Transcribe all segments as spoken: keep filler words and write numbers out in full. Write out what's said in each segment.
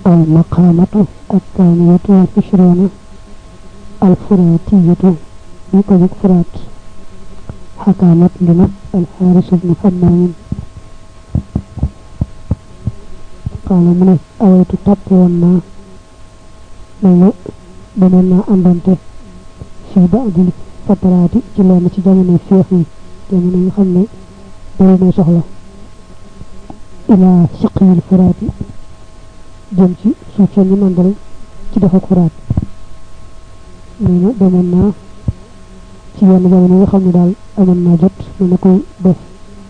المقامة الثانية والعشرون الفراتية يقول فرات حكامت لنا الحارس بن حمام قال من أويت تقونا لنا بمنا أنبنت في بعض الفترات جلانة جمعنا فيخي جمعنا يخمي بلنا سهلة إلى سقي الفرات jëm ci suuf sa ñu mandal ci dafa kuraat neena demoon naa ci yenn jamono nga xam ne daal amoon naa jot mu ne koy def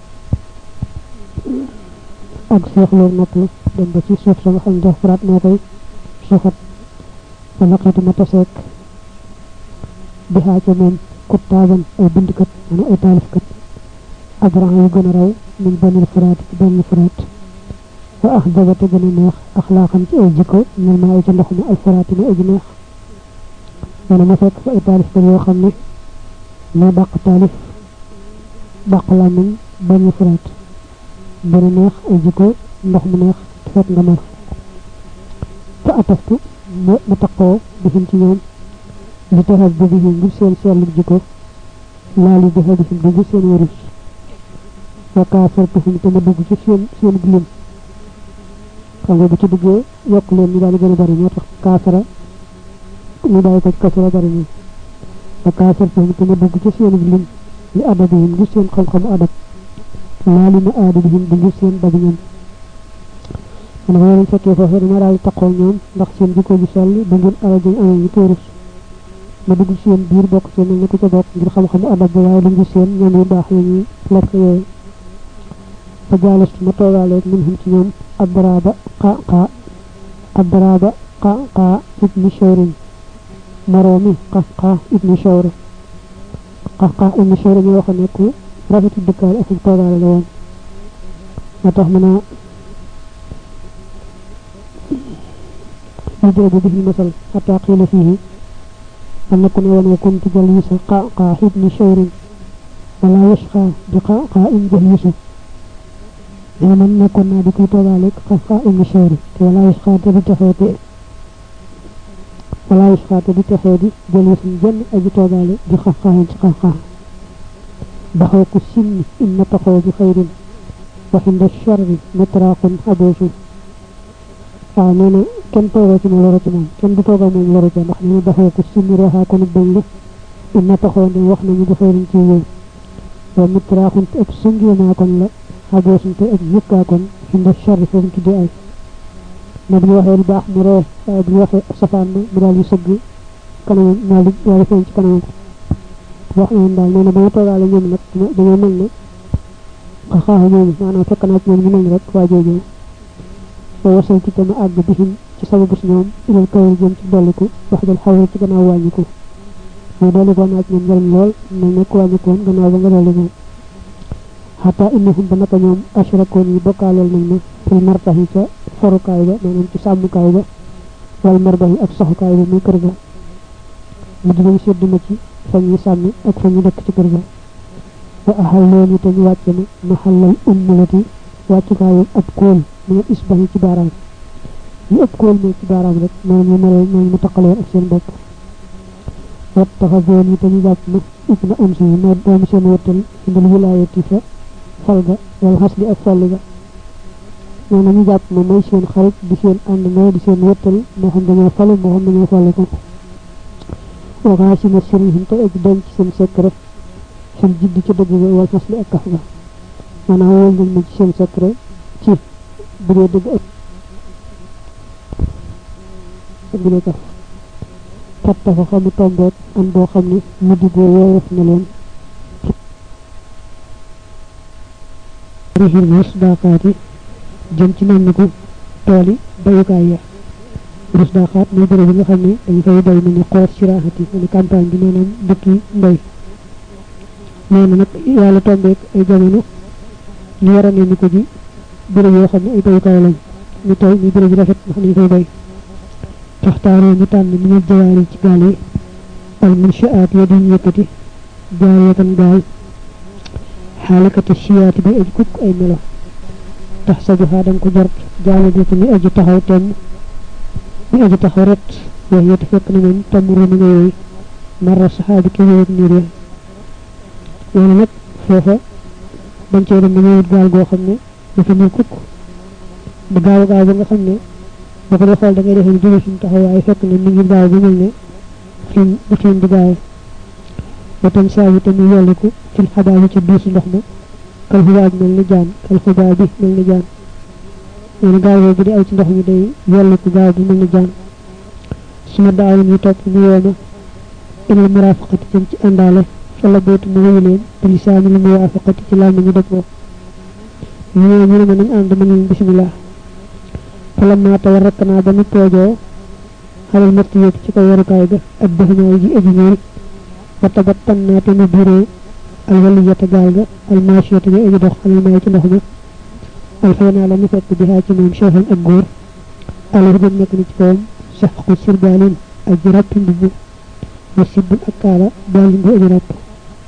ak seexloo nopp la dem ba ci suuf sa nga xam ne dafa kuraat moo koy suuxat fa laqitu ma taseek bi xaa ca moom kuttaaban ay bindkat mana ay taalifkat abran yu gën a raw min banil furaat ci benn furaat wa ahdaba te gëna neex akhlaqan ci ay jikko ñal ma ay ci ndox ma al faraati ma ay neex wala ma fekk fa ay taalif ko yoo xam ne ma dàq taalif dàq la nañ bañu faraat gëna neex ay jikko ndox mu neex fekk nga mar fa ataftu ma taqoo bi ci ñoom li taxal bi bi ngir seen seetlu jikko laali bi xadi bi ngir seen wërus wa kaafirtu te ma dugg ci seen seen glim xam nga bu ci duggee yokk leen ñu daal di gën a bari ñoo tax kaafara ñu bàyyi ko kasara bari ñu ba kaafar fi te ma dugg ci seen lim li adabihim gis seen xam-xam adab laa li ma aadabihim di gis seen bagi ñoom man ma leen fekkee foofu dama daal di taqoo ñoom ndax seen jikko ju sell ba ngeen alal dañ amee ñu tóorus ma dugg ci seen biir bokk seen ni ko ca bokk ngir xam-xam adab ba waaye lu gis seen ñoom yu baax yi ñuy lekk yooyu fa jaalastu ma toogaaleeg min hum ci ñoom adraba qaqa adraba qaqa ibn shawrin maromi qaqa ibn shawr qaqa ibn shawr ñu wax ne ku rafetu dëkkaal ak toogaale la woon ma tax mën a يجرب به المثل حتى قيل فيه أن نكون وما كنت جليس قعقاع ابن شور ولا يشقى بقعقاع جليس لمن نكون بكي طوالك قعقاع ابن شور ولا يشقى بتحيدي ولا يشقى بتحيدي جليس جن أجي طوالك بقعقاع قعقاع بحوك السن إن تقو بخير وحند الشر متراق حدوث waaw nee na kenn toogoo ci moom loro ci moom kenn du toogoo moom loro ci ndax nee na daxoo ko simi reexaa ko nu bañ la inna taxoo ne wax nañu dafayruñ ci yow wa mitraaxunte ak sëngeenaa kon la xaboosunte ak yëkkaa kon inda charri foofu tuddee ay ne bu ñu waxee lu baax mu ree waaye bu ñu waxee safaan na mu daal di sëgg kanamam daal di daal di feeñ ci kanamam wax nañu daal nee na ba ma toogaale ñoom nag dañoo mel ne xaxaaxa ñoom maanaam fekk naa ci ñoom ñu mel ni rek waa jooju wa wasaltu tama àgg bihim ci sababu si ñoom ilal kaw jëm ci dolliku wax dal xawri ci gannaaw wàññiku mooy dolliku naa ci ñoom njëriñ lool mu nekk wàññiku woon gannaaw ba nga dolliku xataa innahum ba naka ñoom ashrakoon yi bokkaaleel nañ ma fil martax yi ca forukaay ba maanaam ci sàmmukaay ba wal marbax yi ak soxukaay ba muy kër ga mu dinañ sédd ma ci fa ñuy sàmmi ak fa ñu dëkk ci kër ga wa axal loon yi te ñu wàcce ma maxallal ummulati wàccukaayu ab kóol mu isbax yi ci baaraam ñu ëpp kóol mo ci baaraam rek noonu ñu melal noonu mu taqaloon ak seen bopp wat taxa zoon yi te ñu jàpp ma ibna umsi yi moo doomu seen wëttal indal wilaayati fa falga wala xas li ak folli ga noonu ñu jàpp ma may seen xarit di seen ànd noo di seen wëttal moo xam dañoo falu moo xam dañoo folli ko waxaa si na sëriñ te ak denc seen secret fil jiddi ci dëgg ga wala xas li ak kaf ga maanaam wóol nañ ma ci seen secret ci bu dee dëgg ak bu dee kaf fatta ko xamu tombeek am boo xam ne mu diggoo woyof na leen rixil rus daakaati jëm ci nam na ko tooli bayukaay ya rus daakaat mooy bërëb bi nga xam ne dañu fay bay mu ne xoos siraaxati mu ne campagne bi maanaam dëkki mbay nee na nag yàlla tombeek ay jamono ñu war a ne ni ko ji bërëb yoo xam ne ay bayukaay lañ ñu tey ñu bërëb yi rafet ndax nañu koy bay taxtaaroo ñu tànn ni ñu jawaari ci gaal yi al munshaat ya duñ yëkkati jaariyatan gaal xaalakati siyaati bi aj kukk ay melo tax sa joxaa danga ko jort jaale di tamit aji taxaw temm bi aji taxaw ret wax yete fekk na moom tamuru na nga yooyu marra saxaabi ki wéyeg niir ya loolu nag foofa dañ cee dem dañuy wut gaal goo xam ne dafa ñëw kukk bu gaaw gaaw ba nga xam ne boo ko dee xool da ngay defee jóge suñu taxaw waaye fekk ne mi ngi gaaw bi mel ne xiin bu xiin di gaawe ba tam saa yi tamit yolliku fil xabaa bi ci duusi ndox ma kal xubaa bi mel ni jaan kal xubaa bi mel ni jaan nee gaaw boobu di aw ci ndox mi day yolliku gaaw bi mel ni jaan suma daaw ñu topp ñu wooma ilal murafaqati jëm ci àndaale fa la bootu mu wéyu leen bi lisaani li muwaafaqati ci làmmiñ ñu dëppoo ñu ne ñu ne ma nañ ànd ma leen bismillah fa la maata war rakk naa ba nu toojoo xalal marti yéeg ci kaw warukaay ga ak dëxñaay ji aji ñuul ba tabat tannaate nu biiree al waliyata gaal ga al maasiyata ga aji dox xalal maay ci ndox ma al fay naa la mu fekk bi haa ci moom chefan ak góor alax ba nekk ni ci kawam sax ko sirbaalin aji ràppi mbubb wa sibbul ak kaala baalin bu aji ràpp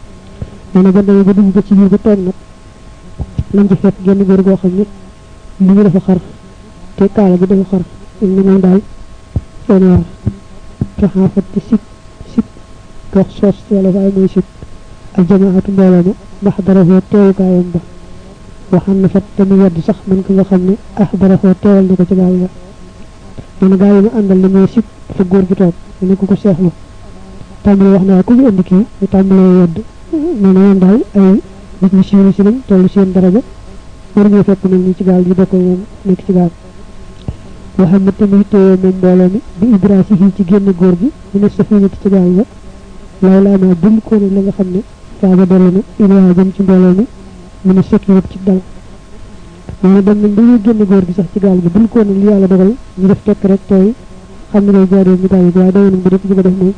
nee na ba demee ba dugg ba ci biir ba toog nag lañ ci fekk genn góor goo xam ne li ñu dafa xar te kaala bi dafa xar il ne moom daal seen waar taxaafat te sib sib gox soos wala fa ay mooy sib ak jamaatu mbooloo ma ndax dara foo teewukaayam ba waxam na fat te mu yedd sax man ko nga xam ne ah dara foo teewal na ko ci gaal ga nee na gaa yi mu àndal li mooy sib fa góor gi toog mu ne ku ko seexlu tàmbali wax naa ku ñu indi kii ñu tàmbalee yedd nee na ñoom daal ay nit ñu siiru si lañ toll seen daraja war ñoo fekk nag ñi ci gaal gi bokk ñoom nekk ci gaal waxam na tamit téye moom mbooloo mi bi ibrasi yi ci génn góor gi ñu ne safinati ci gaal ga law laa naa dul ko nag la nga xam ne faaba dellu na ibrahima jëm ci mbooloo mi mu ne sekk yëpp ci dal nee na dem nañ ba ñuy génn góor gi sax ci gaal gi dul ko nag li yàlla dogal ñu def tekk rek tooy xam ne lay jaaree ñu gaal gi waaye dawoon nañ ba dëkk bëgg a def moom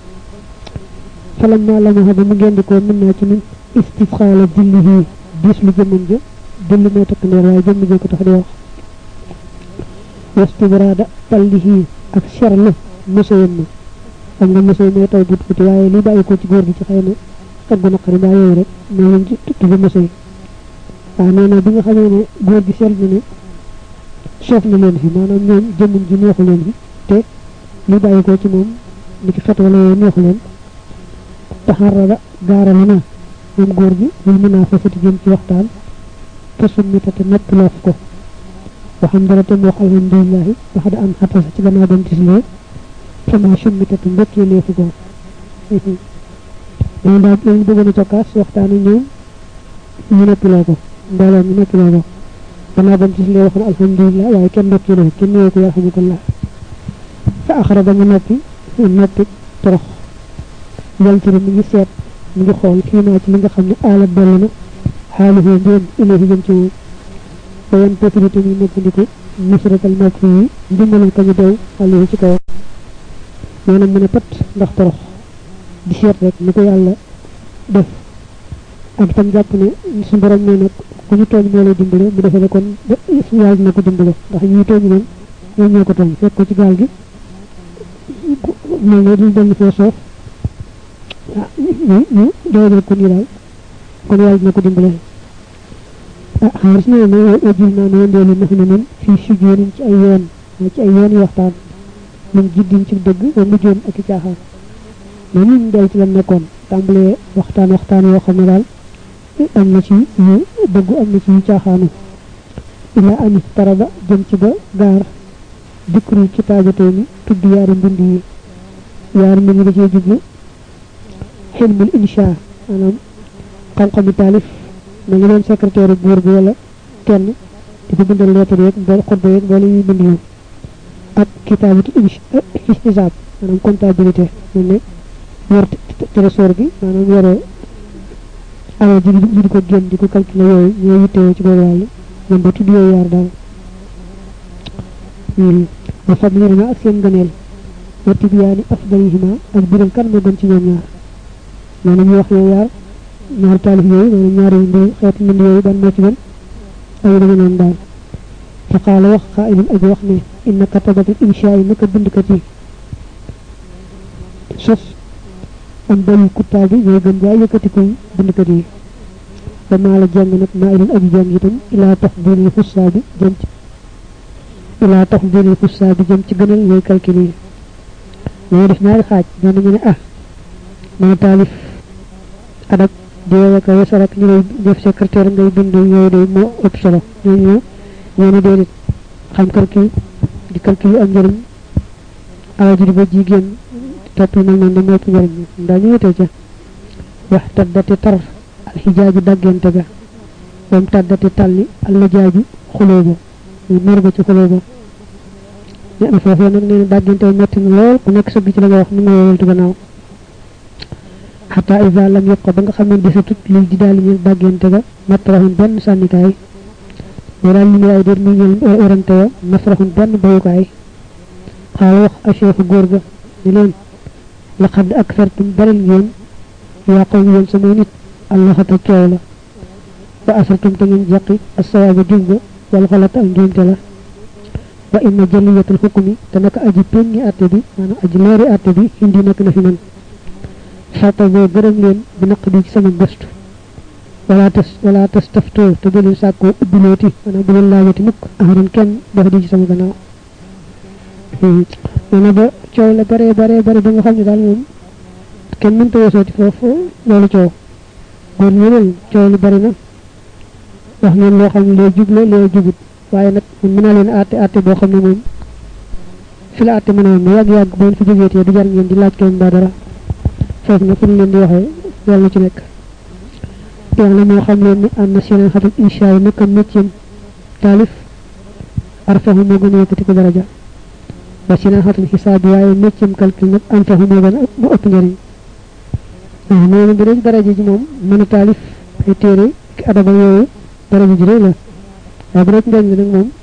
falam naa la ma xam ne mu ngeen di ko mën naa ci ñun istifxaala dilli yi diis lu jëmman ja dilli mooy takk ndeer waaye jëmm jee ko tax di wax wastibraada pallihi ak serlu mësoyam ma xam nga mësoy mooy taw but buti waaye li bàyyi ko ci góor gi ci xëy na xet gu naqari mbaa yooyu rek moo leen ci tudd mësoy waaw nee na bi nga xamee ne góor gi seetlu ne soof na leen fi maanaam ñoom jëmmuñ ji neexu leen fi te li bàyyi ko ci moom ni ki xet wala yooyu neexu leen taxarala gaarale na moom góor gi muy mën naa fasati jëm ci waxtaan te summitate nepp loof ko waxam dara te mu wax alhamdulilahi wax da am xatasa ci gannaaw dem tislee sama summitate mbokkee leefu ko moom daal lañu bëggoon a cokkaas waxtaan ak ñoom ñu neppiloo ko mbooloo ñu neppiloo ko gannaaw dem tislee wax na alhamdulilah waaye kenn mbokkee leefu kenn ñëwee ko yarxamukallah fa axara ba nga noppi noppi torox yalturu mi ngi seet mi ngi xool fii naa ci li nga xam ne aala dellu na xaalis yi mbéem ilahi jëm ci moom ba yan possibilité ñu nekkandiku nusratal nopp yi ndimbalal ko ñu doy xale yi ci kaw maanaam mu ne pat ndax torox di seet rek ni ko yàlla def ak itam jàpp ne su borom ne nag ku ñu tooñ moo lay dimbale mu defee ne kon yàlla dina ko dimbale ndax ñuy tooñ moom ñoom ñoo ko tooñ fekk ko ci gaal gi mel ne duñ dellu fee soof ah ñu ñu doyal ko nii daal kon yàlla dina ko dimbale ah xaalis nee na wajul naa ne ndeelu nax na nun fii sujjóonin ci ay yoon ci ay yoon yi waxtaan mun jiddin ci dëgg wa mujjoon ak i caaxaan mais ñun del ci la nekkoon tàmbalee waxtaan waxtaan yoo xam ne daal am na ci yu dëggu am na ci yu caaxaanu ila ani taraba jëm ci ba gaar dikru kitaabatee mi tudd yaari mbind yi yaari mbind yi da cee jublu xilmul insha maanaam xam-xamu taalif ma ngi doon secrétaire góor bi wala kenn di ko bindal lettre yeeg mbool xutba yeeg mboolu yuy bind yoon ak kitaabatu xisaab maanaam comptabilité mel ne yor trésor bi maanaam yore alal ji ji di ko génn di ko calculer yooyu ñoo yittewoo ci boobu wàll ñoom ba tudd yooyu yaar daal ba fab lii na ak seen ngëneel wa tibyaani afdalihima ak biral kan moo gën ci ñoom ñaar maanaam ñu wax yooyu yaar ñaar taalif yooyu maanaam ñaari mbind xeeti mbind yooyu ban moo ci gën ay dama noonu daal fa qaala wax xaailun aji wax ne inna katabatul inshaa yi naka bindkat yi sos am bayu kuttaa bi ñooy gën jaay yëkkatikuy bindkat yi ba maa la jàng nag maa ilun aji jàng itam ilaa tax biiril xussaa bi jëm ci ila tafdil xussa bi jëm ci gënal ñoy calcul yi ñoo def ñaari xaaj ñu ñu ah mo talif adak deewa ka wessal ak ñu def secrétaire ngay bind ñoy day mo ëpp solo ñu ñu deerit xam calcul di calcul am njëriñ awaji ba jigen top na non dama ëpp njëriñ nda ñu wété ci wax taddati tar al hijaju dagente ga bam taddati talli al lajaju xuloobo ñu mer ba ci xuloobo ñu fofu nak ne dagente metti lool ku nek sëgg ci la nga wax ni ma wël tu gannaaw hatta iza lam yabqa ba nga xamne desatut li di dal ñu dagente ga matrahun ben sanikay wala li ay der mi ñu orante masrahun ben bayukay xaal wax acheikh góor ga ni leen laqad akthartum baril ngeen ya qawmi yeen sama nit allah ta ciow la wa asartum ta ngeen jaqi as-sawaba jumba wal ghalat al ndomte la wa inna jaliyatul hukmi tanaka aji penni atte bi manam aji leeri atte bi indi nak na fi man fata bo gërëm leen bi naqdi ci sama gëstu wala tas wala tastaftu te bu leen sàkko ubbiloti manam bu leen laajati mukk ahran kenn dox di ci sama gannaaw mana ba ciow la bare bare bare ba nga xamni dal mom kenn mën taw soti fofu lolu ciow gor ñeneen ciow li bari na wax ngeen lo xamni lay jublé lay jubut waye nak mëna leen atté atté bo xamni mom fi la atté mëna mu yag yag bo fi joggé du jar ngeen di laaj kenn ba dara fofu na fu leen di waxé yalla ci nek yalla mo xam leen ni am na seen xatu insha Allah nak métier talif arfahu mo gëna yëkëti ko daraja ba ci na xatul xisaab waaye méccam calcul nag am fa mu gën mu ëpp njëriñ noonu bu dee daraja ji moom mën a taalif ay téere ki adaba yooyu daraja ji rëy la waaye bu dee njëriñ nag moom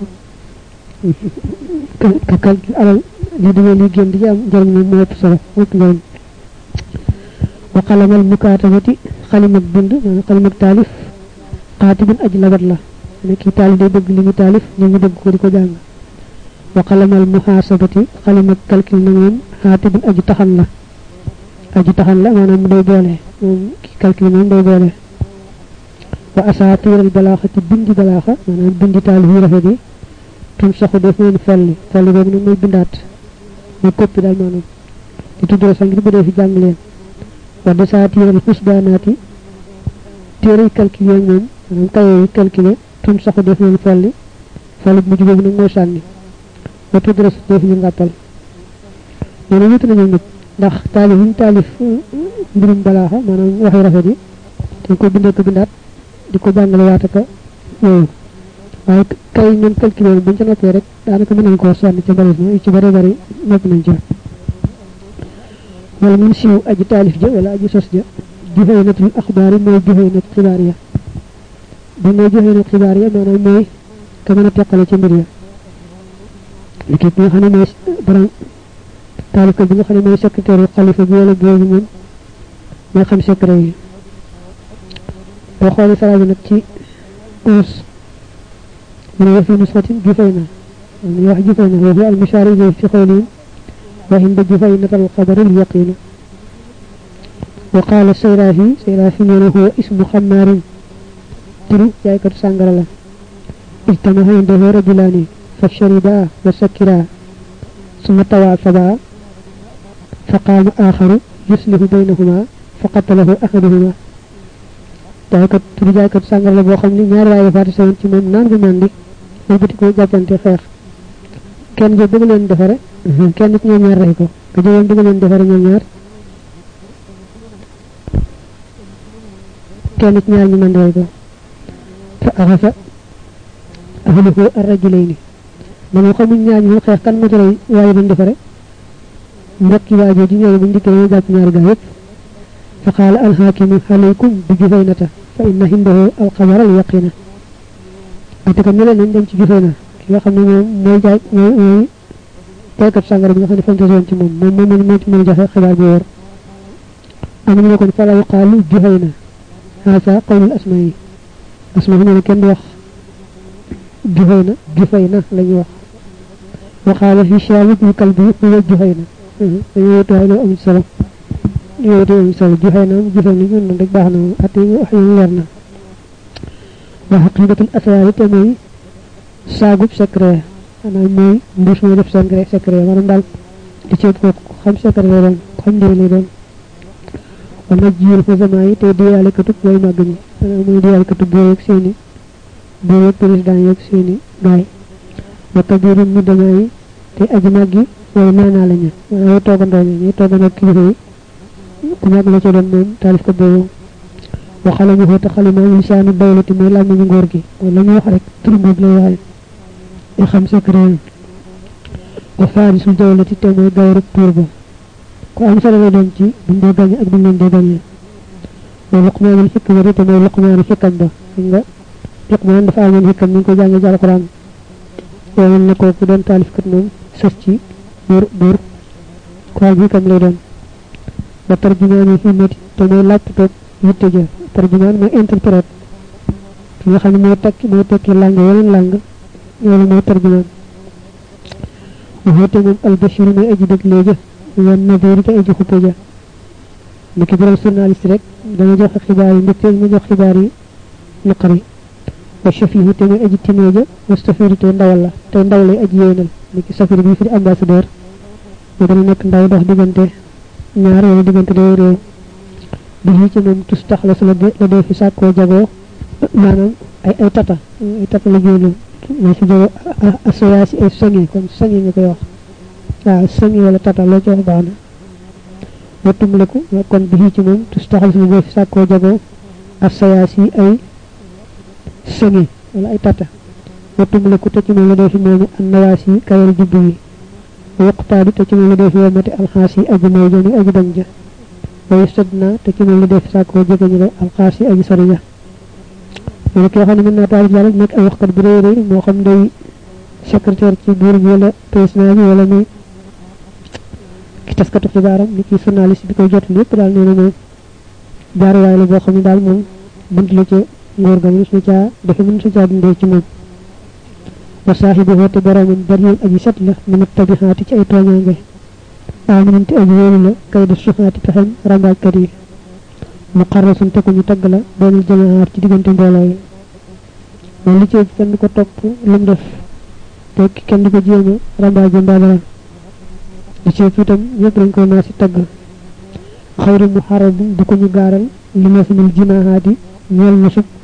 ka calcul alal li dama li gën di am njëriñ moom mu ëpp solo mu ëpp njëriñ wa xalamal mukaatabati xalimak bind maanaam xalimak taalif xaatibin aji labat la ne kii taalif day bëgg li mu taalif ñu ngi bëgg ko di ko jàng وقلم المحاسبة قلم الكالكل نمون هاتب أجي تخن لا أجي تخن لا وانا مدوي بولي كالكل من دوي بولي وأساطير البلاغة بندي بلاغة وانا بندي تالهي رفدي تنسخ دفن فلي فلي بابن مي بندات مي كوبي دال مانو دي تودو سانغي بدي في جانغلين ودساتير الحسبانات تيري كالكل يوم وانا تاي كالكل تنسخ دفن فلي فلي بمجي بابن مو ساني wa tudras def ñu ngatal ñu ñu tunu ñu ndax talif ñu talif mbirum balaaxa manam waxi rafet yi te ko bindé ko bindat diko jangale waata ka euh way kay ñun calculer buñ ci noppé rek daanaka mën nañ ko sonni ci bari ñu ci bari bari nopp nañ ci wala ñu ci aji talif ja wala aji sos ja juhaynatul akhbari moy juhaynat xibariya bu moy juhaynat xibariya manam moy ka mëna tekkale ci mbir ya liki nga xamne moy borom talif bi nga xamne moy secrétaire khalifa bi wala goor bi mom moy xam secret yi bo xolé sala bi nak ci us من وفي نسخة جفينة من واحد جفينة وهو المشار إليه في قولهم وعند جفينة القدر اليقين وقال السيرافي سيرافي من هو اسم خمار تري جايكر سانغر الله اجتمع عنده رجلان فشربا وسكرا ثم توافدا فقام آخر يسلح بينهما فقتله أحدهما جايكر تري جايكر سانغر الله بو خمني ñaar waye faati sawon ci mom nan gu mandi ñu bëti ko jappante xex kenn jo bëgg leen defare kenn ci ñoom ñaar ray ko ko jo bëgg leen defare ñoom ñaar kenn ci ñaar ñu mandi ray ko fa arafa ahluhu ar-rajulayn man ko mu ñaar ñu xex kan mo ci ray waye bañ defare mbokki waajo di ñëw bu ndiké ñu japp ñaar gaay yépp fa qala al-hakim alaykum bi jufaynata fa inna hindahu al-qamar al-yaqina ataka ñu leen dem ci jufena ki nga xamne mom moy jaay moy tekat sangara bi nga xamne fante zone ci mom mom mom mo ci mëna joxe xibaar bu wor am ñu ko fa la qalu juhayna hasa qawl al-asma'i asma ñu kenn wax juhayna jufayna lañu wax wa qala hisham ibn kalbi huwa juhayna dañu taay lo am solo yow do solo juhayna jufayna ñu rek baxna até ñu wax yu leer na وحقيقة الأسرار تمي ساقب سكرة maanaam mooy mbir su def secret secret maanaam daal di ci ko xam secret la doon xam njëriñ lay doon wa nag jiyul fa zaman yi te diyaale katub way màgg ñi maanaam muy diyaale katub boo yeeg seeni boo yeeg président yeeg seeni gaay wa kabirum mi dama yi te aji màgg yi way naanaa la ñu maanaam way toogandoo ñi ñuy toogandoo kilifa yi ku màgg la ci doon moom taalif ko boobu wa xalamu xoo te xalimaam lisaanu dawlati mooy làmmiñu ngóor gi wala ñu wax rek tur boobu lay waxee di xam secret wa faarisul dawlati te mooy gawar ak tuur ba ku am solo la doon ci buñ dee gañe ak buñ leen dee gañe wa luqmaanul xikma te mooy luqmaanu xikam ba xam nga luqmaan dafa amoon xikam ni ñu ko jàngee ci alquran yow na kooku doon taalifkat moom sës ci buur buur ku am xikam lay doon ba tarjumaanu himmati te mooy làpp toog yitte ja tarjumaan mooy interprète ki nga xam ne moo tekki moo tekki langue yeneen langue loolu mooy tarjumaan waxoote moom albashir mooy aji dëgg léegi wan nabiir te aji xuppe ja ni ki borom journaliste rek dama joxe xibaar yi mbégte ma jox xibaar yi naqari wa shafihu te mooy aji tinee ja wa safiri te ndawal la te ndaw lay aji yéenal ni ki safiri bi fi di ambassadeur mu dana nekk ndaw dox diggante ñaar wala diggante day réew bi ci moom tus tax la su la dee fi sàkkoo jagoo maanaam ay ay tata ay tata la jóolu ma si jagoo asoyaasi ay sangi comme sangi nga koy wax waaw sangi wala tata loo ci wax baax na wattum leku kon bi ci moom tus tax la su la dee fi sàkkoo jagoo asoyaasi ay sangi wala ay tata wattum leku te ci moom la dee fi moomu an nawaasi kawal jubbu yi waqtaadu te ci moom la dee fi womati alxaasi aji may jani aji dañ ja way sadna te ci moom la def sàkkoo jege ñu la alxaas yi aji sori ja loolu koo xam ne mën naa taalif yàlla nekk ay waxkat bu rëy rëy moo xam day secrétaire ci buur bi wala président bi wala muy ki taskatu xibaaram ni ki journaliste bi koy jot lépp daal nee na moom jaaruwaay la boo xam ne daal moom bunt la ca ngóor ga mën su caa defe mën su caa dundee ci moom wa saaxibu xoote boromam bariwul aji set la mënut tabixaati ci ay tooñaange aminante aji wóolu la kay def suxaati pexem rambaajkat yi mu xarrasun te ko ñu tagg la doonul jamaar ci diggante mbooloo yi moom li ci kenn di ko topp lu mu def te kenn di ko jéema rambaaje mbaadara li ci itam ñëpp dañ koy naa si tagg xayru mu xaral bi di ko ñu gaaral li ma simil jinaahaati ñeel na sub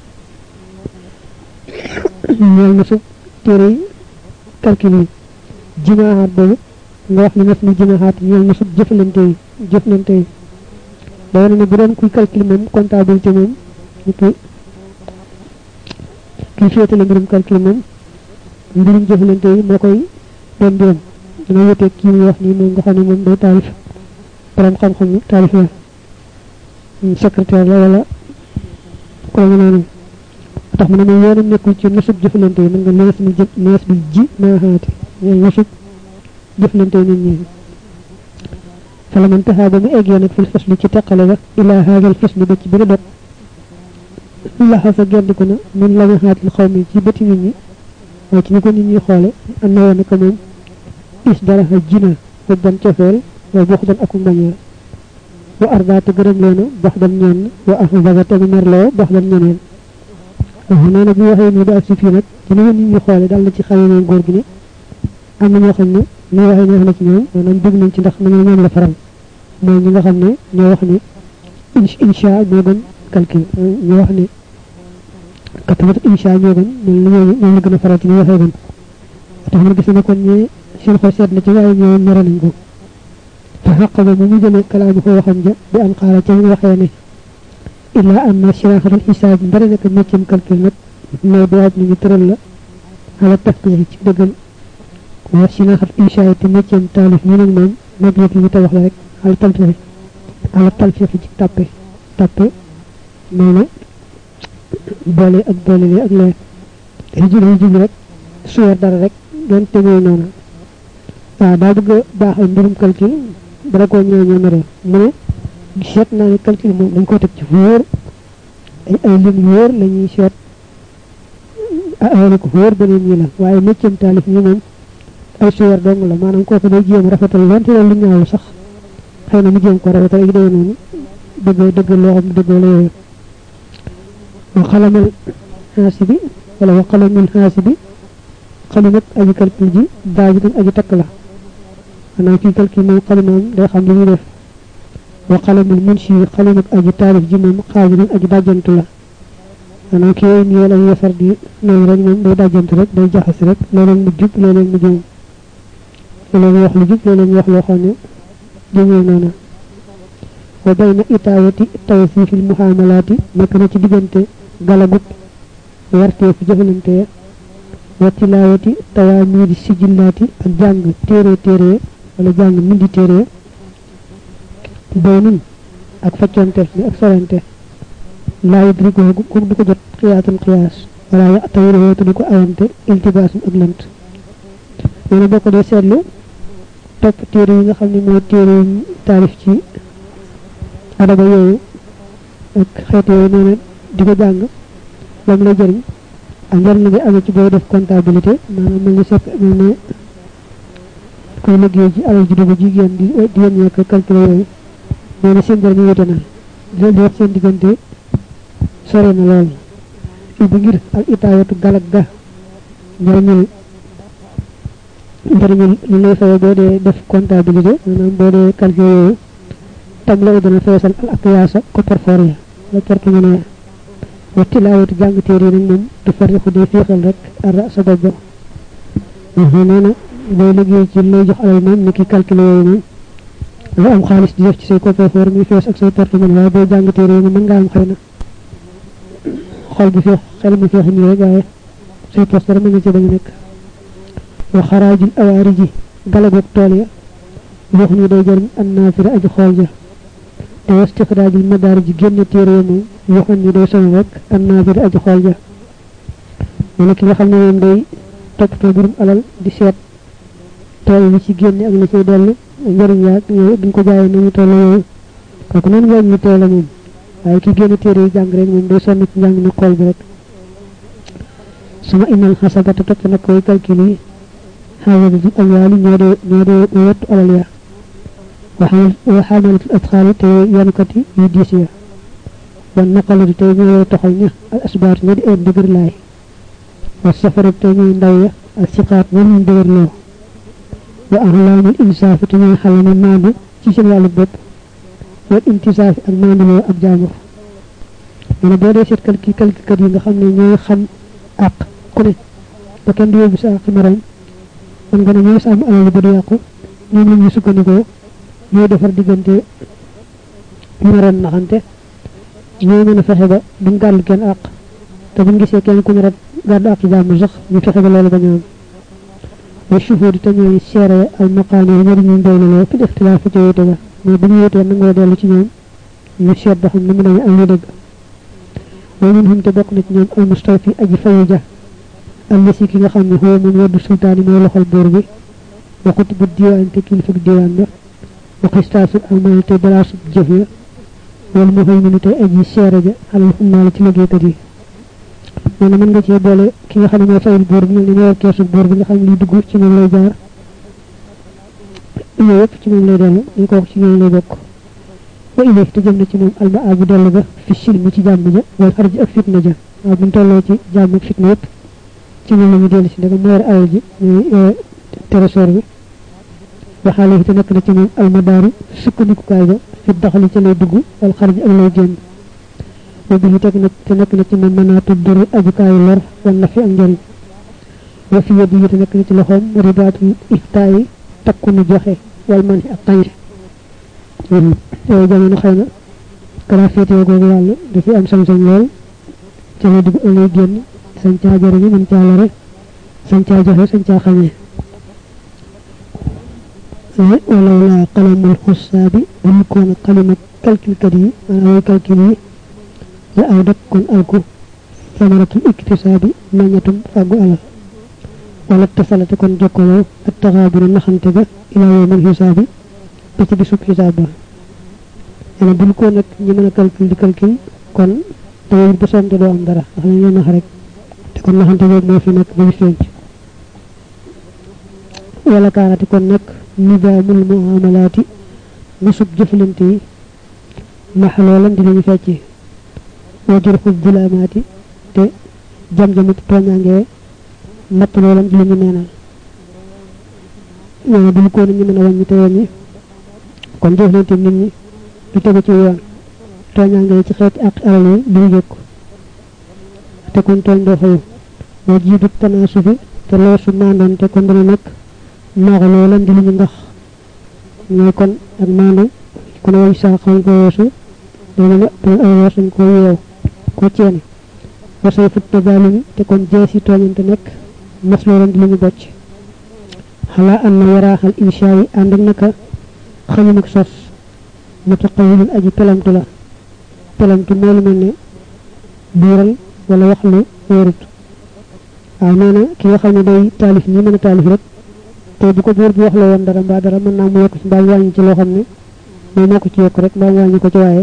ñeel na sub téere calcul yi jinaahaat boobu nga wax ni nas ni jinaahaat ñeel na sub jëflante yi jëflante yi da wane ne bu doon kuy calcul moom comptabilité moom ñu koy kii féetale mbirum calcul moom mbirum jëflante yi moo koy doon mbiram dana wuteeg kii muy wax nii moom nga xam ne moom day taalif borom xam-xam taalif la secrétaire la wala ko ñu noonu tax mu ne moom yoonam nekkul ci nasub jëflante yi mën nga nees mi jë nees bi ji naaxaati ñeel nasub jëflante nit ñi fala man taxaa ba mu eggee nag fil fasli ci teqale ba ilaa haadal fasli ba ci bi dog laxa sa gendiku na min la xaatil xaw mi ci bëti nit ñi waaye ci ni ko nit ñi xoole am na woon ko moom is dara xa jina xubban cofeel wa box dan aku mbañeel wa ardaate gërëm leena box dan ñenn wa ahbaga te mu merloo box dan ñeneen wax nee na bu waxee nii ba ak si fii nag ci ni ko nit ñi xoole daal na ci xamee moom góor gi ne am na ñoo xam ne ñoo waxee neex na ci ñoom maanaam dugg nañ ci ndax nañoo ñoom la faral mooy ñi nga xam ne ñoo wax ne insha moo gën calcul ñoo wax ne katamat insha ñoo gën ñoom ñoom la gën a faral ci ñu waxee gën tax na gis na kon ñi seen xol seet na ci waaye ñoo mere nañ ko fa xaq ba mu ñu jëlee kalaamu ko waxam ja bi am xaala ca waxee ne illa anna shiraaxatal xisaab mbari naka méccam calcul nag mooy dowaat ni ñu tëral la xala tafkiir ci dëggal wa shiraaxat insha te méccam taalif ñu nag moom nag yëpp ñu tabax la rek xala talfiix xala talfiix ci tàppe tàppe noonu boole ak boole lee ak lee hijib hijib rek suwer dara rek doon tegee noonu waaw daa bëgg a baaxal mbirum calcul dara koo ñëw ñoo mere mu ne seet naa ne calcul moom dañ ko teg ci wóor ay ay lim wóor la ñuy seet ay la ko wóor beneen ñi la waaye méccam taalif ñi moom ay suwer dong la maanaam kooku day jéem rafetal wante loolu lu ñaaw sax xëy na mu jéem ko rafetal ak day noonu dëgg dëgg loo xam dëgg la yooyu wa xalamal xaasi bi wala wa xalamul xaasi bi xalimat aji calcul ji daajitan aji takk la xanaa kii calcul moom xalimaam day xam li ñuy def wa xalamul munshi xalimat aji taalif ji moom xaajiran aji dàjjantu la xanaa kii yooyu nii la ñuy far di noonu rek moom day dàjjantu rek day jaxasi rek léeg-léeg mu jub léeg-léeg mu jëm léeg-léeg wax lu jub léeg-léeg wax loo xam ne jëmee noonu wa bayna itaawati tawsiifil muhaamalaati nekk na ci diggante galagut wartee fi jëfalante wa tilaawati tawaamiidi sijillaati ak jàng téere téere wala jàng mindi téere baynun ak facconte ni ak sorante laa yudrikuhu ko du ko jot xiyaatun xiyaas wala yatawiruhu te du ko ayante iltibaasum ak lënt nee na boo ko dee seetlu topp téere yi nga xam ne mooy téere yi taarif ci adaba yooyu ak xeet yooyu nee na di ko jàng lam lay jëriñ ak njëriñ la nga amee ci booy def comptabilité maanaam mel ni sekk mel ne koy liggéey ci alal ji dugg jigéen di di yéen ñekk calculer yooyu nee na seen njëriñ wute na di leen di wax seen diggante sore na lool ibi ngir ak itaawatu galag ga njëriñul njëriñul li lay fay boo dee def comptabilité maanaam boo dee calculer yooyu tam la dana feesal al aqyaasa coffre-fort ya la porte-monnaie wa tilaawatu jàng téere yi nag moom du farixu dee féexal rek ara sa bopp ba nee na booy liggéey ci lay jox alal moom ni ki calculer yooyu moom nga am xaalis di def ci say coffre-fort muy fees ak say porte-monnaie waaye boo jàng téere yi mën nga am xëy na xol bu feex xel mu feex nii rek waaye say poste dara mën na ci bañ a nekk wa xaraajul awaari ji galagoog tool ya wax ñu day jëriñ an naafira aji xool ja te wastixraajul madaari ji génne téere ya moom waxoon ñu day sama rek an naafira aji xool ja wala ki nga xam ne moom day toppatoo birum alal di seet tool yi ci génne ak la ciy dellu njëriñ yaag yooyu duñ ko jaayee nañu toll yooyu kooku noonu nga ñu teel a moom waaye ki génne téere yi jàng rek moom day sonn ci njàng mi xool bi rek sama inal xasabata topp nag koy calcul yi xaawadatul amwaali ñoo dee ñoo dee wettu alal ya wa xamalatul atxaali te yanukat yi yu diis ya wan naqalatu te ñoo toxal ña al asbaar ña di een dëgër laay wa safarat te ñuy ndaw ya ak siqaat ña ñu dëgër loo wa ahlaamul insaafi te ñooy xalami maandu ci seen wàllu bopp wal intisaafi ak maanduloo ak jaamur nee na boo dee seet kalki kalkikat yi nga xam ne ñooy xam àq ku ne ba kenn du yóbbu sa àq morom man nga ne ñooy sàmm alal ba du yàqu ñoom la ñuy sukkandikoo ñooy defar diggante ñu ren naxante ñooy mën a fexe ba duñ gàll kenn àq te buñ gisee kenn ku ñu ret gàddu àq jàmm sax ñu fexe ba loolu ba ñoom wa shuhudi te ñooy seere al maqaani yi ñari ñu doyluloo fi ixtilaaf ci wéete ga mais bu ñu wéetee nangoo dellu ci ñoom ñu seet ba xam ne mu demee am lu dëgg wa minhum te bokk na ci ñoom al mustawfi aji fayu ja allasi ki nga xam ne xoo moom waddu sultaani mooy loxol buur bi wa xutbu diwaan te kilifa diwaan ba wa xistaasul almaal te balaasub jëf ya wala mu xëy ni tey aji seere ja xalal xummaala ci liggéeykat yi nee na mën nga cee boole ki nga xam ne mooy fayul buur bi mel ni moo yor keesu buur bi nga xam ne liy dugg ci moom lay jaar yooyu yëpp ci moom lay dellu ñu ko wax ci ñoom lay bokk wa ilayhi te jëm na ci moom alma abu dellu ba fi silmi ci jàmm ja wala xarji ak fitna ja waaw buñ tolloo ci jàmm ak fitna yëpp ci moom la ñu dellu si ndega moo yor alal ji ñuy trésor bi waxaale yi te nekk na ci moom almadaaru sukkandikukaay ba fi daxali ca lay dugg wala xarji ak lay génn wa bi teg na te nekk na ci moom mënaatu duru ajukaayu lor wan na fi ak njëriñ wa fi yeddi yi te nekk na ci loxoom ribaatul iftaayi takku nu joxe wal man ak tañe yooyu jamono xëy na kara féetee googu yàlla dafi am sañ-sañ lool ca lay dugg ak lay génn sañ caa jëriñu mën caa lore sañ caa joxe sañ caa xamee wala wala qalamul xusaabi bu koon xalima calculkat yi maanaam mooy calcul yi la aw dak kon alku samaratul iktisaabi meññatum fàggu alal wala tasalate kon jokkoloo ak taxaaburu naxante ga ilaa yawmal xisaabi ba ci bisub xisaab ba ene bul ko nag ñi mën a calcul di calcul kon tawit ba sonte doo am dara ndax ñu nax rek te kon naxante boobu moo fi nekk ba bis penc wala kaanati kon nag nidaamul muamalaati nasub jëflante yi maxloolan dinañu fecci wa jurxu zulaamaati te jam-jamit tooñaangee mat loolam di ñu neenal ñoo bu ko ñu mëna wañu té ñi kon jëflante nit ñi du tegu ci yoon tooñaange ci xeeti ak alal yi du yëkk te kon tooñ doo fayu moo jiitu tanaasufi te loosu maandoon te kon dana nekk maax loolam di ñu ndax ñooy kon ak maandu kon way saa xañ ko weesu dana ne doon ay weesuñ ko yeew ko ceene wasay fut na baalimi te kon jeesi tooñante nekk mas loolam di ñu bocc xalaa an na waraaxal insha yi ànd ak naka xañum ak sos mutaqawilun aji pelamtu la pelamtu moo lu mel ne biiral wala wax lu wóorut waaw nee na ki nga xam ne day taalif ñi mën a taalif rek te bu ko buur bi wax la woon dara mbaa dara mën naa mu yokk ci mbaa wàññi ci loo xam ne moom moo ko ci yokk rek mbaa mu wàññi ko ci waaye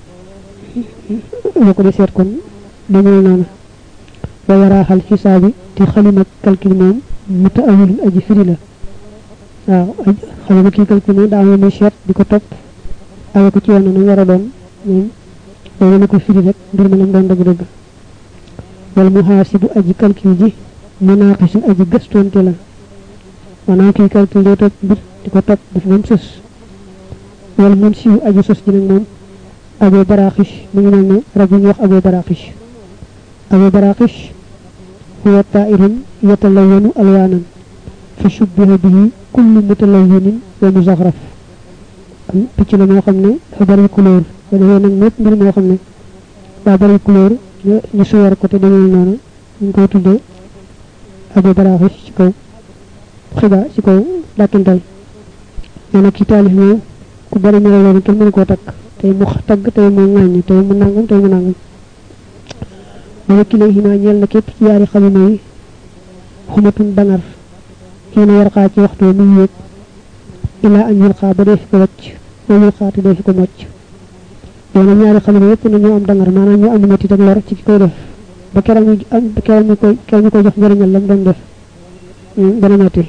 boo ko di seet kon dañuy noonu wa waraaxal xisaabi te xalim ak calcul moom mutaawilun aji firi la waaw xalima kii calcul moom daa am muy seet di ko topp awe ko ci yoon na war a doon moom loolu na ko firi rek mbir ma lam doon dëgg-dëgg wala muhaasibu aji calcul ji munaaqisun aji gëstoonte la maanaam kii calcul day topp mbir di ko topp daf moom sës wala mun siwu aji sos ji nag moom abu baraxish mu ngi mel ne rab yi ñu wax abu baraxish abu baraxish huwa taa'irun yatalawwanu alwaanan fa shubbiha bihi kullu mutalawwinin wa muzaxraf am picc la moo xam ne dafa bari couleur ba defee nag mépp mbir moo xam ne daa bari couleur ñu suwar ko te demee noonu ñu koy tuddee abu baraxish ci kaw xibaar ci kaw dàkkintal nee na ki taalif moom ku bari melo loolu kenn mënu koo takk tey mu tagg tey mu ŋàññ tey mu nangam tey mu nangam wala kilay xinaa ñeel na képp ci yaari xalima yi xumatun dangar kii na war xaa ci waxtu muy yéeg ilaa añ yul xaa ba dee fi ko wacc ba yul xaa te dee fi ko mocc yoona ñaari xalima yépp na ñoo am dangar maanaam ñoo am metti ak lor ci ki koy def ba keral ñu am keral ñu koy keral ñu koy jox njëriñal lam doon def gën a metti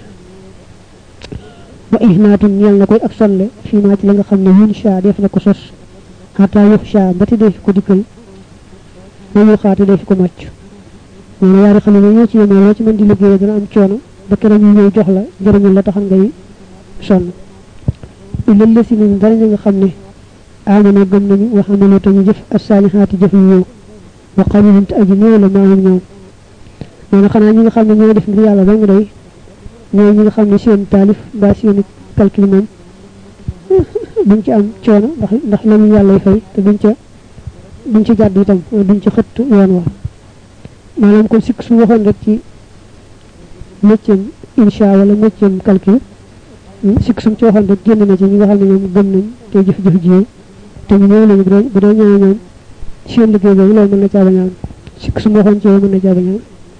wa ihnaatun ñeel na koy ak sonle fii maa ci la nga xam ne yun sha def na ko sos xataa yux sha ba te dee fi ko dikkal ba yul xaa te dee fi ko mocc ñoona yaari xalima ñoo ci yemoo loo ci mën di liggéey dina am coono ba keral ñu ñëw jox la njëriñal la taxal ngay sonn illal la si nañ dara ña nga xam ne amana gëm nañu wa xamalu te ñu jëf as-saalihaati jëf yu ñëw wa qalilun te aji néew la maahum ñëw ñoo xanaa ñi nga xam ne ñoo def ngir yàlla ba nga doy ñooy ñi nga xam ne seen taalif mbaa seen calcul moom duñ ci am coono ndax ndax lañu yàlla fay te duñ ca duñ ci jàdd itam duñ ci xëtt yoon wa maanaam kon sikk su waxoon rek ci métier insha wala métier calcul sikk sum ci waxoon rek génn na ci ñi nga xam ne ñoom gëm nañ te jëf-jëf ji te ñu ñëw lañu bu dee ñëw ñoom seen liggéey boobu loolu mën na caa bañ a am sikk sum waxoon ci yow mën na caa bañ a am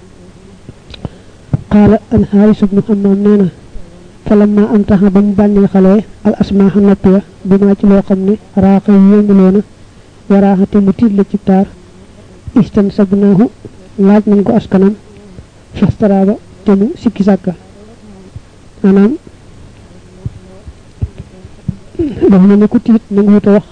qaala alxaaris ibnu xammaam nee na falamma am taxa ba mu bànnee xale al asmaaxa nopp ya bi maa ci loo xam ne raaxa yënguloona waraaxate mu tiit la ci taar istan sabnaahu laaj nañ ko askanam fastaraaba te mu sikki sàkka maanaam dafa ne ne ku tiit nangu wut a wax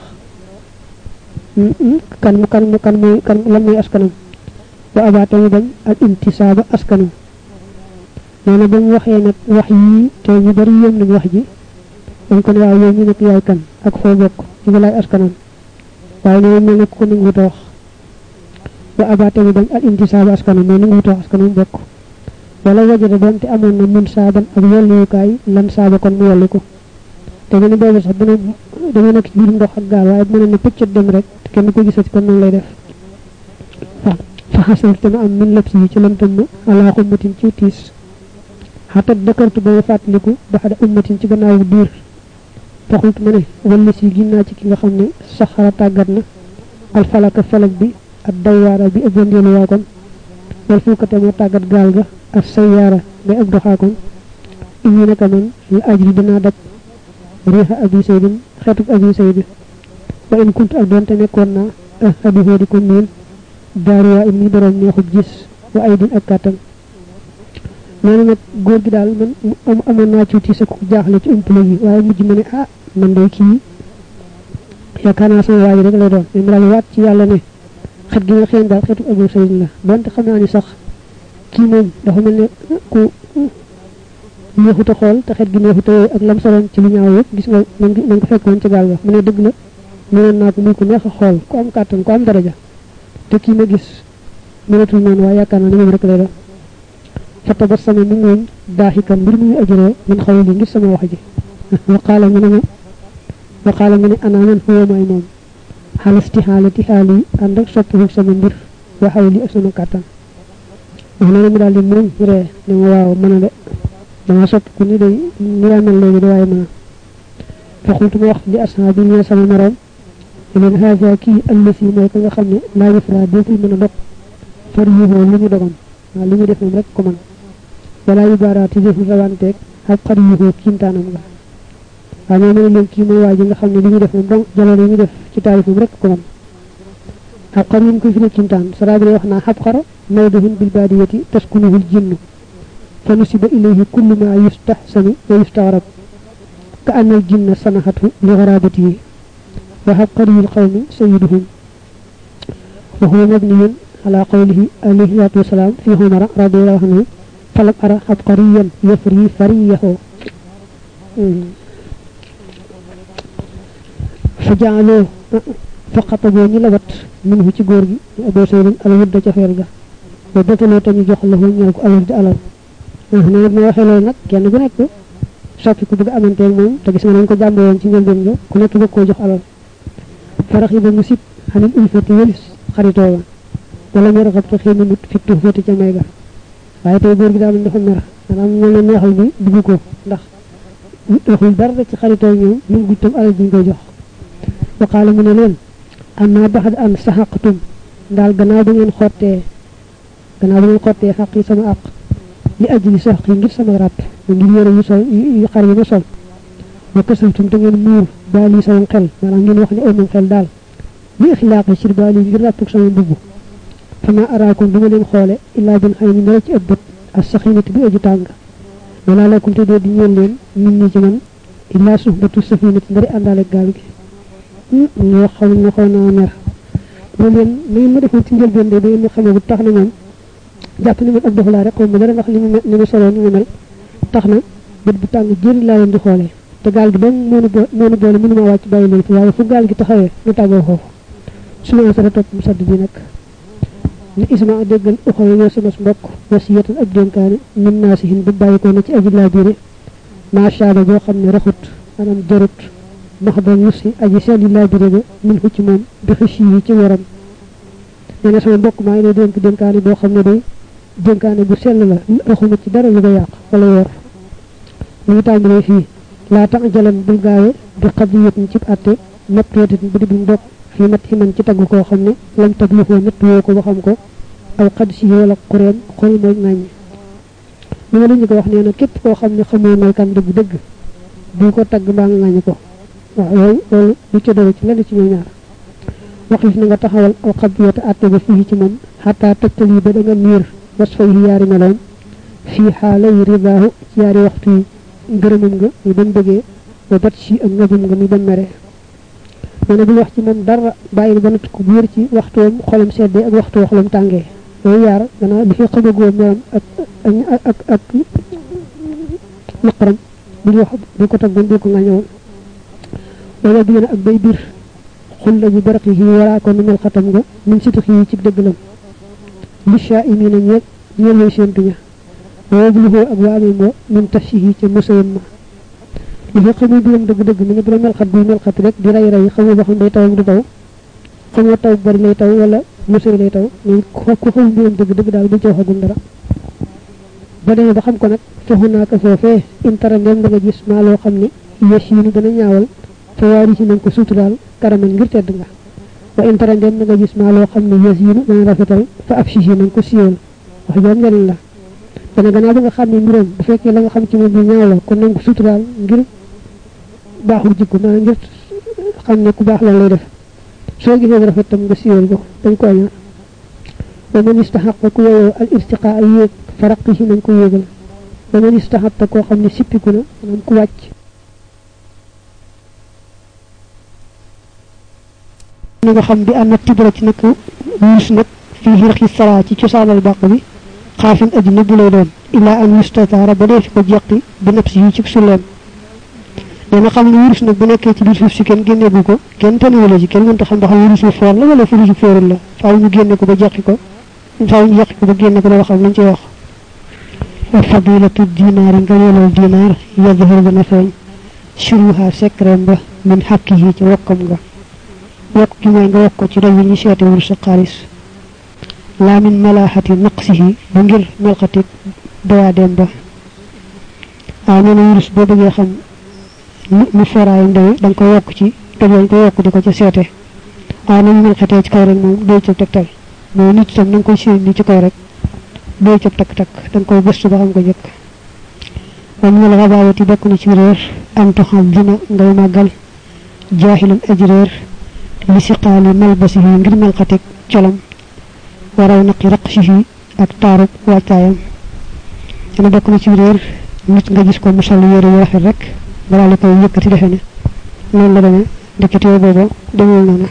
kan mu kan mu kan mooy kan lan mooy askanam wa abaate mu bañ al intisaaba askanam nee na ba mu waxee nag wax yii te ñu bari yëm nañ wax ji dañ ko ne waaw yow ñu nekk yaay kan ak foo bokk ci balaay askanam waaye ne mel ne ko nangu wut a wax wa abaate mu bañ al intisaaba askanam mais nangu wut a wax askanam bokk wala wajada doonte amoon na mun saaban ak yollukaay lan saaba kon mu yolli ko te ñu ne boobu sax bu ne dama nekk ci biir ndox ak gaal waaye bu ne ne pëccët dem rek kenn ko gisati kon noonu lay def fa xasal te ma am min lépp si ci lantam ma alaa xummatin ci tiis xatat dakartu ba ma fàttaliku baxada ummatin ci gannaaw diir taxult ma ne wala si ginnaa ci ki nga xam ne saxara tàggat na alfalaka falak bi ak dayyaara bi ab wandeelu waa kon wal fulkate moo tàggat gaal ga ak sayyaara ngay ab doxaa kon inni naka man la ajri dinaa daj riixa abi saydin xeetuk abi saydi wa in kuntu ak doonte nekkoon naa ah abi di ko miin daaruwaa im ni borom neexub gis wa ay din ak kàttan nee na nag góor gi daal man am amoon naa ci tiis ak jaaxle ci umpale yi waaye mujj ma ne ah man day kii yaakaar naa sama waa ji rek lay doon mais mu daal waat ci yàlla ne xet gi nga xeen daal xeetuk abi saydin la doonte xam naa ni sax kii moom dafa mel ne ku neexut a xool te xet gi neexut a ak lam soloon ci lu ñaaw yëpp gis nga man ko fekkoon ci gaal ga mu ne dëgg la mënoon naa ko muy ku neex a xool ku am kàttan ku am daraja te kii ma gis mënatul noonu waaye yaakaar naa ne moom rek lay doon fata ba sama mu ngooñ daaxikan mbir muy ajuree min xaw li ngir sama wax ji waqaala mu ne ma waqaala mu ne ana man huwa mooy moom xalasti xaalati xaal yi ànd ak soppihu sama mbir waxaw li ak sama kàttan wax na ne mu daal di muñ ree ne ma waaw mën a de dama sopp ku ni day ni laa mel léegi de waaye mën a fa xultu ma wax li asxaabi ñee sama moroom leen haja kii allasi mooy ka nga xam ne laa yëfra dootul mën a dog far yihoo li mu dogoon waaw li mu def moom rek ko man wala yu baaraati deful rawanteeg ak xar yihoo kiimtaanam nga waaw ñoo mën a leen kii mooy waa ji nga xam ne li ñu def moom donc jaloon yi ñu def ci taarif moom rek ko man ab xar yi koy fi ne kiimtaan sara bi wax naa xab xar mawduhun bil baadiyati taskunuhul jinnu fa nusiba ilayhi kullu ma yustahsanu wa yustagrab ka anna al jinna sanaxatu li garabatihi wa xabqariyul qawmi sayyiduhum wa huwa mabniyun ala qawlihi alayhi salaatu wasalaam fi Umar radiyallahu anhu falam ara xabqariyan yafri fariyahu fa jaaloo fa xataboo ñi lawat minhu ci góor gi aboo saydin al wudda ca feer ga ba dataloo tañu jox la ñeel ko alal di alal ne nag ma waxee loolu nag kenn bu nekk soppi ku bëgg amanteeg moom te gis nga nañ ko jàmbe woon ci njëlbeen ga ku nekk bëgg koo jox alal farax yi ba mu sib xanil ulfati wëlis xaritoo wa wala mer xab te xëy na mut fi tuufati ca may ga waaye tey góor gi daa mel dafa mer maanaam ñoo ne neexal bi dugg ko ndax waxul dara ci xaritoo ñoom ñu ngi tam alal bi ñu koy jox waqaala mu ne leen am naa baxad an saxaqtum daal gannaaw ba ngeen xottee gannaaw ba ngeen xottee xaq yi sama àq li ajli sax yi ngir sama ràpp ngir yore yu sol yu xar yi ma sol wa kasaltum te ngeen muur baal yi sama xel maanaam ngeen wax ne aw ma xel daal li ixlaaqi sir baal yi ngir ràppug sama mbubb fama araakum du ma leen xoole illaa bin xëy ni mel ci ëbbët as saxinati bi aju tàng wala lakum te dee di ñeel leen min ni ci man illaa suhbatu safinati ndari àndaale gaal gi ñu wax xam ne xaw naa mer mu leen na ngeen ma defoon ci njëlbeen de da ngeen ma xamee bu tax na moom jàpp ne man ak dof laa rek xaw ma dara ndax li mu ni mu soloo ni mu mel tax na bët bu tàng jëri laa leen di xoolee te gaal gi dong moonu bo moonu boole mënu maa wàcc bàyyi leen fi waaye fu gaal gi taxawee ñu tàggoo foofu su ma sara topp mu sadd bi nag ni isma déggal uxaw ñoo sama mbokk wasiyatan ak dénkaane min naa si hin bu bàyyi ko na ci aji laa biire machaaba boo xam ne raxut maanaam jarut max ba ñu si aji selli laa biire ba min fu ci moom bi xëcc yi ci waram nee na sama mbokk maa ngi lay dénk dénkaane boo xam ne day dénkaane bu sell la raxuma ci dara lu ko yàq wala yor mu ngi tàmbalee fii laa tax jalan bul gaawe bi xadiyatin ci atte nattootin bu di buñ bokk fii mat ximan ci tagg koo xam ne lam tablixoo natt woo ko ba xam ko aw xad si wala xureem xol mooy ŋàññi li ma lañu ko wax nee na képp koo xam ne xamoo melkan dëgg dëgg bu ko tagg mbaa nga ŋàññi ko waaw loolu loolu lu ca doon ci lenn ci ñoom ñaar waxif na nga taxawal aw xadiyata atte ba fii ci moom xataa tegtal yi ba da nga niir was fay yi yaari meloon fii xaalay ridaahu ci yaari waxtu yi ngërëmam nga mi ban bëggee ba bat si ak ngëbum nga mi ban mere nee na bu wax ci moom dara bàyyi ba natt ko bu wér ci waxtoom xolam seddee ak waxtu xolam tàngee yooyu yaar gannaaw di fi xamagoo meram ak ak ak ak naqaram bu ñu wax bu ko taggoon bu ko ŋàññoon wala bi na ak bay biir xul la ñu baraq yi waraa ko nu mel xatam nga min sitax yi ci dëggalam li chaa imi na ñeeg ñeel yooyu seen tuña waaye bu lufoo ak waa amee moo min tas yi ca mosayam ma li fi xamul biram dëgg-dëgg mi nga dina melxat buy melxat rek di ray ray xamul ba xam day taw ak du taw xamoo taw bari lay taw wala mosay lay taw mais ku xamul biram dëgg-dëgg daal du ci waxagum dara ba demee ba xam ko nag fexu naa ko foofee intara ndem da nga gis maa loo xam ne yes yi nu dana ñaawal fa waari si nañ ko suturaal karaman ngir tedd nga wa intara ndem da nga gis maa loo xam ne yes yi nu dana rafetal fa ab sisi nañ ko siiwal wax joom njëriñ la dana gannaaw ba nga xam ne mbiram bu fekkee la nga xam ci moom bi ñaaw la kon nañ ko suturaal ngir baaxul jikko maanaam ngir xam ne ku baax la lay def soo gisee rafet tam nga siiwal ko dañ ko ñaan wa man istaxaqa ku yeyoo al irtiqaa ay yéeg faraqi si nañ ko yéegal wa man istaxaqa koo xam ne sippiku na maanaam ku wàcc na nga xam bi am na tibra ci nag wurus nag fii xirxi sara ci cosaanal bàq bi xaafin aji nëbbu lay doon ila an yustataara ba dee fi ko jeqi bi nafsi yi ci suleem dana xam ne wurus nag bu nekkee ci biir suuf si kenn génneegu ko kenn taniwala ci kenn mënta xam ba xam wurus bu foor la wala wurus bu foorul la faaw ñu génne ko ba jeqi ko faaw ñu jeqi ko ba génne ko doo xam lañ ci wax wa fadilatu dinaar nga yelal dinaar yadhhar dana feeñ shuruha secret ba min xàkkihi ci wokkam nga wokk gi mooy nga wokk ko ci doj yi ñu seete wurus sa xaalis laa min malaaxati naqsihi ba ngir melxati doyaadeem ba waaw nee na wurus boo bëggee xam mu fooraayu ndewi da nga koy wokk ci doj lañ koy wokk di ko ca seete waaw nañu melxatee ci kaw rek moom doy ca tegtal mooy nit itam na nga koy séen ni ci kaw rek doy ca takk-takk da nga koy gëstu ba xam ko jëkk wa min al gabaawati bokk na ci réer an tuxam dina ngay màggal jaahilan aji réer li siqaali malbasihi ngir melxatik colam waraw naqi raqsihi ak taarub wàccaayam dana bokk na ci réer nit nga gis ko mu sol yére yu rafet rek nga daal di koy yëkkati defe ne noonu la demee ndeketee booba demul noonu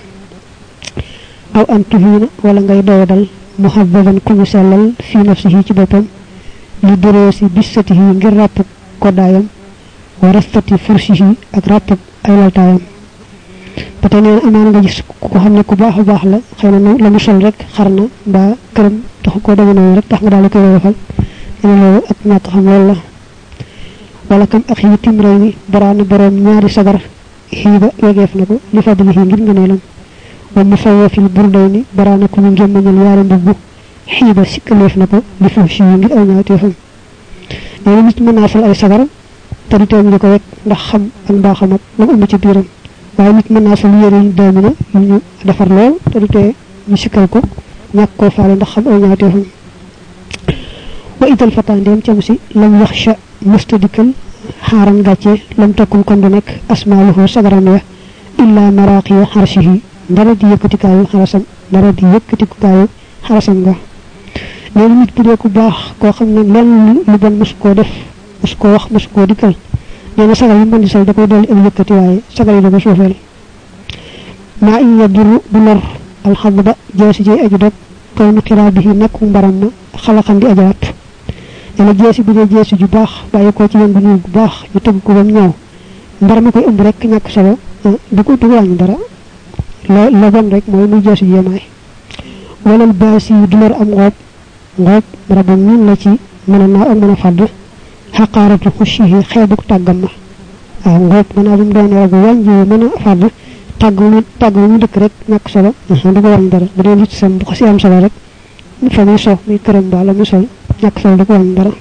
aw an tuhiina wala ngay doyadal muhabbaban ku ñu sellal fii nafsihi ci boppam li dëroosi bissatihi ngir ràpp koddaayam wa rastati fursihi ak ràpp ay laltaayam ba tey nee na amaana nga gis ku xam ne ku baax a baax la xëy na la mu sol rek xar na mbaa këram taxu koo deme noonu rek tax nga daal di koy woyofal ene loolu ak ñàkk xam loolu la wala kam ak yi tim réew mi baraana boroom ñaari sagar xiiba wegeef na ko li fadlihi ngir ngëneelam wa mu fawoo fil burday ni baraana ku ñu ngémmañal yaari mbubbu xiiba sikkaleef na ko li fuuf si yi ngir aw ñaawteefam nee na nit mën naa sol ay sagar te du tee ñu di ko wekk ndax xam ak mbaaxam ak la mu ëmb ci biiram waaye nit mën naa sol yére yu daamina yu ñu defar lool te du tee ñu sikkal ko ñàkk koo faale ndax xam aw ñaawteefam wa idal fatandeem cam si lam yaxsha mustadikal xaaran gàcce lam takkul kon du nekk asmaaluhu sagaram ya illa maraqiya xarsihi ndara di yëkkatikaayu xarasam ndara di yëkkatikaayu xarasam nga nee na nit bu dee ku baax koo xam ne lenn lu bon mosu koo def mosu koo wax mosu koo dikkal nee na sagal yi mën di sol da koy dolli ak yëkkati waaye sagal yi da ko suufeel maa in yaduru bu lor alxadba jeesi jey aju dog kaw nu xiraa bi nekku mbaram ma xalaxan di ajaat nee na jeesi bu dee jeesi ju baax bàyyi ko ci yoon bu ñuul bu baax ñu tëgg ko ba mu ñëw mbar ma koy ëmb rek ñàkk solo du ko du ko wàññi dara la la bon rek mooy muy jeesi ju yemaay walal baasi du lor am ngoob ngoob rabam ñun la ci mën a naaw ak mën a fàdd xaqaaratu xushihi xeebuk tàggam ma waaw ngoob gannaaw bi mu doon rabu wàññi mën a fàdd tàgg mu tàgg mu dëkk rek ñàkk solo du ko wàññi dara bu dee nit sam bu xasi am solo rek fa muy so muy këram ba la muy sol ñàkk solo du ko wàññi dara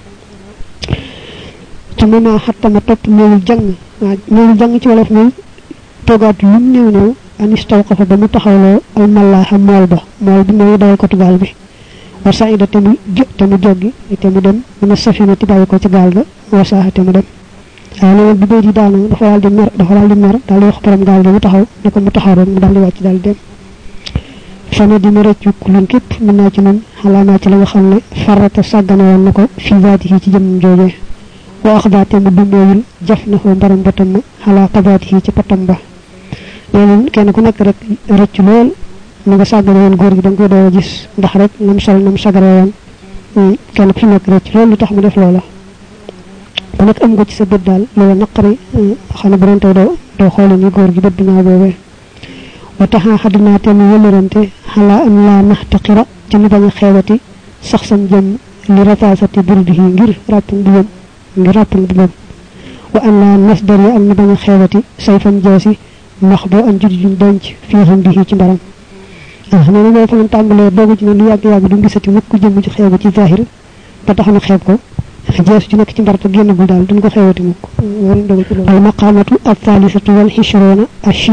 te mën naa xattama topp néewul jàng waaw néewul jàng ci wolof muy toogaat lu mu néew néew anis taw ko fa ba mu taxawloo al mallaaxa mool ba mool bi mooy dawal ko gaal bi wa saida te mu jë te mu joggi te mu dem mën a safina ti bàyyi ko ci gaal ga wa saaxa te mu dem waaw nee na bu bay di daanu dafa daal di mer dafa daal di mer daal di wax borom gaal gi mu taxaw ne ko mu taxaw rek mu daal di wàcc daal di dem fane di ma rëccu kulun képp mën naa ci moom xalaamaa ci la nga xam ne farata sàggane woon na ko fi zaatihi ci jëmm joojee wa axdaate mu dumóoyul jaf na foo mbaram batam ma xalaa xabaatihi ci patam ba nee na kenn ku nekk rek rëccu lool mu nga sàggane woon góor gi da nga koy doo gis ndax rek nam sol nam sagare woon kenn ku ci nekk rëcc loolu lu tax mu def loola ku nekk am nga ci sa bët daal loola naqari xam ne bu doon tey doo doo xoole ni góor gi bët bi ñaaw boobee wa taxaa xaddinaa te mu wëlërante xalaa an laa naxtaqira ci mu bañ a xeewati sax sam jëm li rataasati burdihi ngir ràppum bubam ngir ràppum bubam wa an laa nasdari am ñu bañ a xeewati sayfan jaasi ndax boo an judi juñ denc fii xam bihi ci mbaram ah nee na boo fa tàmbalee doogu ci ne lu yàgg-yàgg du gisati mukk jëm ci xeebu ci zahir ba tax na xeeb ko jees ju nekk ci mbar te génnagul daal duñ ko xeewati mukk al maqamatu al thalithatu wal hichruna